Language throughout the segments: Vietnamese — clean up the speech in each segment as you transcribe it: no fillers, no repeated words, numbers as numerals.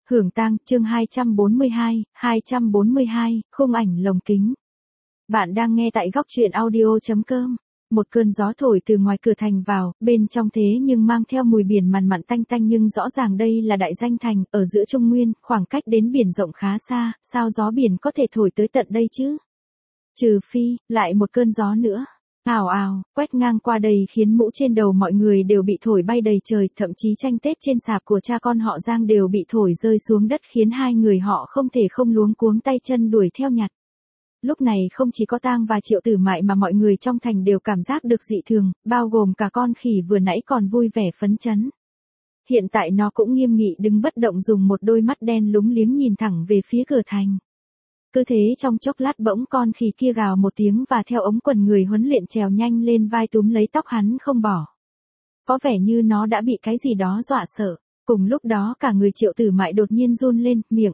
Hưởng tang, chương 242, khung ảnh lồng kính. Bạn đang nghe tại góc truyện audio.com. Một cơn gió thổi từ ngoài cửa thành vào, bên trong thế nhưng mang theo mùi biển mặn mặn tanh tanh, nhưng rõ ràng đây là đại danh thành, ở giữa Trung Nguyên, khoảng cách đến biển rộng khá xa, sao gió biển có thể thổi tới tận đây chứ? Trừ phi, lại một cơn gió nữa. Ào ào, quét ngang qua đầy khiến mũ trên đầu mọi người đều bị thổi bay đầy trời, thậm chí tranh Tết trên sạp của cha con họ Giang đều bị thổi rơi xuống đất, khiến hai người họ không thể không luống cuống tay chân đuổi theo nhặt. Lúc này không chỉ có Tang và Triệu Tử Mại mà mọi người trong thành đều cảm giác được dị thường, bao gồm cả con khỉ vừa nãy còn vui vẻ phấn chấn. Hiện tại nó cũng nghiêm nghị đứng bất động, dùng một đôi mắt đen lúng liếng nhìn thẳng về phía cửa thành. Cứ thế trong chốc lát bỗng con khỉ kia gào một tiếng và theo ống quần người huấn luyện trèo nhanh lên vai túm lấy tóc hắn không bỏ. Có vẻ như nó đã bị cái gì đó dọa sợ. Cùng lúc đó cả người Triệu Tử Mại đột nhiên run lên, miệng.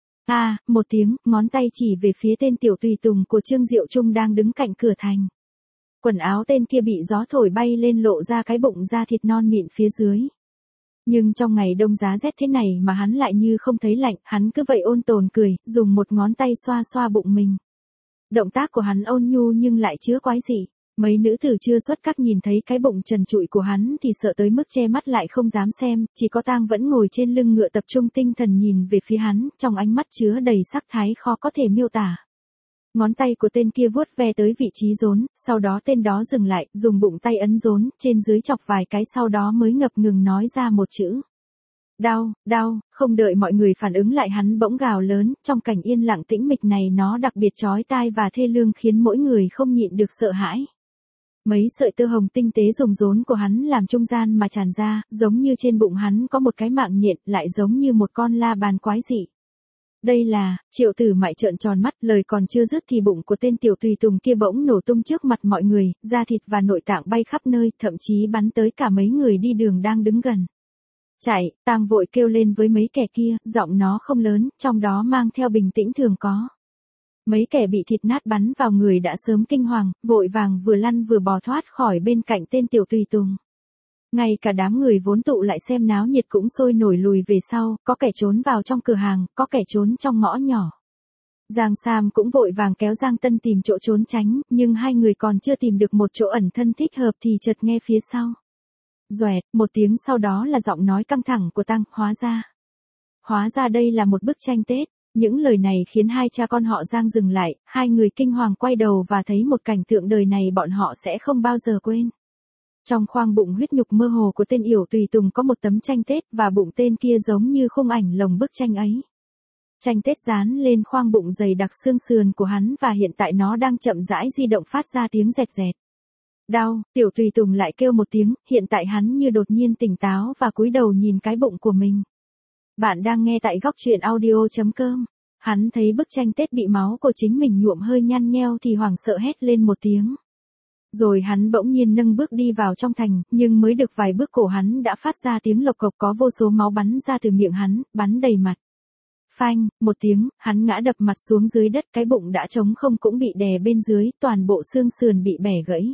Một tiếng, ngón tay chỉ về phía tên tiểu tùy tùng của Trương Diệu Trung đang đứng cạnh cửa thành. Quần áo tên kia bị gió thổi bay lên, lộ ra cái bụng da thịt non mịn phía dưới. Nhưng trong ngày đông giá rét thế này mà hắn lại như không thấy lạnh, hắn cứ vậy ôn tồn cười, dùng một ngón tay xoa xoa bụng mình. Động tác của hắn ôn nhu nhưng lại chứa quái dị. Mấy nữ tử chưa xuất các nhìn thấy cái bụng trần trụi của hắn thì sợ tới mức che mắt lại không dám xem, chỉ có Tang vẫn ngồi trên lưng ngựa tập trung tinh thần nhìn về phía hắn, trong ánh mắt chứa đầy sắc thái khó có thể miêu tả. Ngón tay của tên kia vuốt ve tới vị trí rốn, sau đó tên đó dừng lại, dùng bụng tay ấn rốn, trên dưới chọc vài cái, sau đó mới ngập ngừng nói ra một chữ. Đau, đau. Không đợi mọi người phản ứng lại hắn bỗng gào lớn, trong cảnh yên lặng tĩnh mịch này nó đặc biệt chói tai và thê lương, khiến mỗi người không nhịn được sợ hãi. Mấy sợi tơ hồng tinh tế dùng rốn của hắn làm trung gian mà tràn ra, giống như trên bụng hắn có một cái mạng nhện, lại giống như một con la bàn quái dị. Đây là, Triệu Tử Mại trợn tròn mắt, lời còn chưa dứt thì bụng của tên tiểu tùy tùng kia bỗng nổ tung trước mặt mọi người, da thịt và nội tạng bay khắp nơi, thậm chí bắn tới cả mấy người đi đường đang đứng gần. Chạy, Tang vội kêu lên với mấy kẻ kia, giọng nó không lớn, trong đó mang theo bình tĩnh thường có. Mấy kẻ bị thịt nát bắn vào người đã sớm kinh hoàng, vội vàng vừa lăn vừa bò thoát khỏi bên cạnh tên tiểu tùy tùng. Ngay cả đám người vốn tụ lại xem náo nhiệt cũng sôi nổi lùi về sau, có kẻ trốn vào trong cửa hàng, có kẻ trốn trong ngõ nhỏ. Giang Sam cũng vội vàng kéo Giang Tân tìm chỗ trốn tránh, nhưng hai người còn chưa tìm được một chỗ ẩn thân thích hợp thì chợt nghe phía sau. Doẹt, một tiếng sau đó là giọng nói căng thẳng của Tang, hóa ra đây là một bức tranh Tết. Những lời này khiến hai cha con họ Giang dừng lại, hai người kinh hoàng quay đầu và thấy một cảnh tượng đời này bọn họ sẽ không bao giờ quên. Trong khoang bụng huyết nhục mơ hồ của tên yểu tùy tùng có một tấm tranh Tết, và bụng tên kia giống như khung ảnh lồng bức tranh ấy. Tranh Tết dán lên khoang bụng dày đặc xương sườn của hắn, và hiện tại nó đang chậm rãi di động phát ra tiếng rẹt rẹt. Đau, tiểu tùy tùng lại kêu một tiếng, hiện tại hắn như đột nhiên tỉnh táo và cúi đầu nhìn cái bụng của mình. Bạn đang nghe tại góc truyện audio.com. Hắn thấy bức tranh Tết bị máu của chính mình nhuộm hơi nhăn nheo thì hoảng sợ hét lên một tiếng. Rồi hắn bỗng nhiên nâng bước đi vào trong thành, nhưng mới được vài bước cổ hắn đã phát ra tiếng lộc cộc, có vô số máu bắn ra từ miệng hắn, bắn đầy mặt. Phanh, một tiếng, hắn ngã đập mặt xuống dưới đất, cái bụng đã trống không cũng bị đè bên dưới, toàn bộ xương sườn bị bẻ gãy.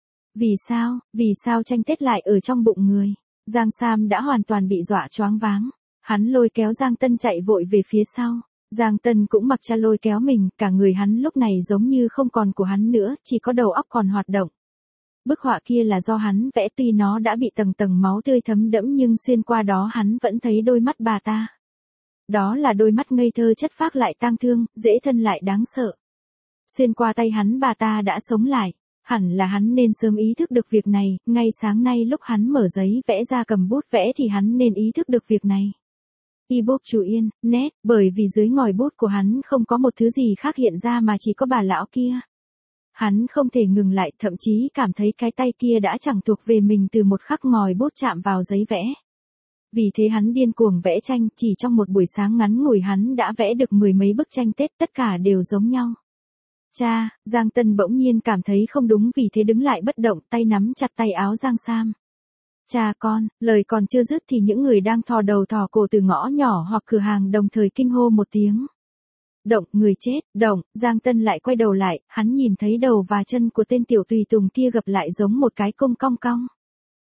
Vì sao tranh Tết lại ở trong bụng người? Giang Sam đã hoàn toàn bị dọa choáng váng. Hắn lôi kéo Giang Tân chạy vội về phía sau. Giang Tân cũng mặc cha lôi kéo mình, cả người hắn lúc này giống như không còn của hắn nữa, chỉ có đầu óc còn hoạt động. Bức họa kia là do hắn vẽ, tuy nó đã bị tầng tầng máu tươi thấm đẫm nhưng xuyên qua đó hắn vẫn thấy đôi mắt bà ta. Đó là đôi mắt ngây thơ chất phác lại tang thương, dễ thân lại đáng sợ. Xuyên qua tay hắn bà ta đã sống lại. Hẳn là hắn nên sớm ý thức được việc này, ngay sáng nay lúc hắn mở giấy vẽ ra cầm bút vẽ thì hắn nên ý thức được việc này. Ebook Chú Yên, nét, bởi vì dưới ngòi bút của hắn không có một thứ gì khác hiện ra mà chỉ có bà lão kia. Hắn không thể ngừng lại, thậm chí cảm thấy cái tay kia đã chẳng thuộc về mình từ một khắc ngòi bút chạm vào giấy vẽ. Vì thế hắn điên cuồng vẽ tranh, chỉ trong một buổi sáng ngắn ngủi hắn đã vẽ được 10 mấy bức tranh Tết, tất cả đều giống nhau. Cha, Giang Tân bỗng nhiên cảm thấy không đúng, vì thế đứng lại bất động, tay nắm chặt tay áo Giang Sam. Cha con, lời còn chưa dứt thì những người đang thò đầu thò cổ từ ngõ nhỏ hoặc cửa hàng đồng thời kinh hô một tiếng. Động, người chết, động, Giang Tân lại quay đầu lại, hắn nhìn thấy đầu và chân của tên tiểu tùy tùng kia gập lại giống một cái cung cong cong.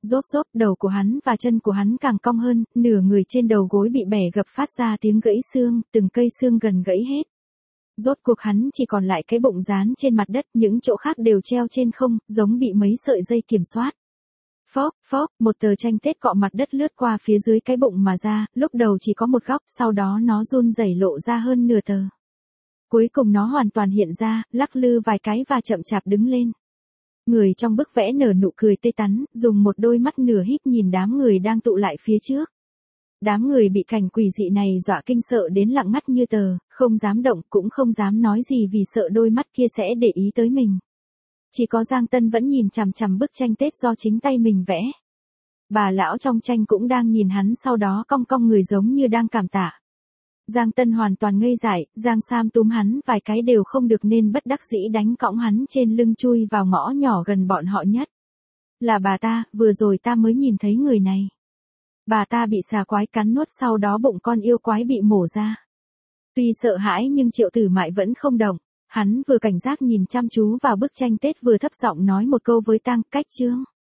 Rốp rốp, đầu của hắn và chân của hắn càng cong hơn, nửa người trên đầu gối bị bẻ gập phát ra tiếng gãy xương, từng cây xương gần gãy hết. Rốt cuộc hắn chỉ còn lại cái bụng dán trên mặt đất, những chỗ khác đều treo trên không, giống bị mấy sợi dây kiểm soát. Phóp, phóp, một tờ tranh Tết cọ mặt đất lướt qua phía dưới cái bụng mà ra, lúc đầu chỉ có một góc, sau đó nó run rẩy lộ ra hơn nửa tờ. Cuối cùng nó hoàn toàn hiện ra, lắc lư vài cái và chậm chạp đứng lên. Người trong bức vẽ nở nụ cười tươi tắn, dùng một đôi mắt nửa híp nhìn đám người đang tụ lại phía trước. Đám người bị cảnh quỷ dị này dọa kinh sợ đến lặng ngắt như tờ, không dám động cũng không dám nói gì vì sợ đôi mắt kia sẽ để ý tới mình. Chỉ có Giang Tân vẫn nhìn chằm chằm bức tranh Tết do chính tay mình vẽ. Bà lão trong tranh cũng đang nhìn hắn, sau đó cong cong người giống như đang cảm tạ. Giang Tân hoàn toàn ngây dại, Giang Sam túm hắn vài cái đều không được nên bất đắc dĩ đánh cõng hắn trên lưng chui vào ngõ nhỏ gần bọn họ nhất. Là bà ta, vừa rồi ta mới nhìn thấy người này. Bà ta bị xà quái cắn nuốt, sau đó bụng con yêu quái bị mổ ra. Tuy sợ hãi nhưng Triệu Tử Mại vẫn không động. Hắn vừa cảnh giác nhìn chăm chú vào bức tranh Tết vừa thấp giọng nói một câu với Tang Cách Trương.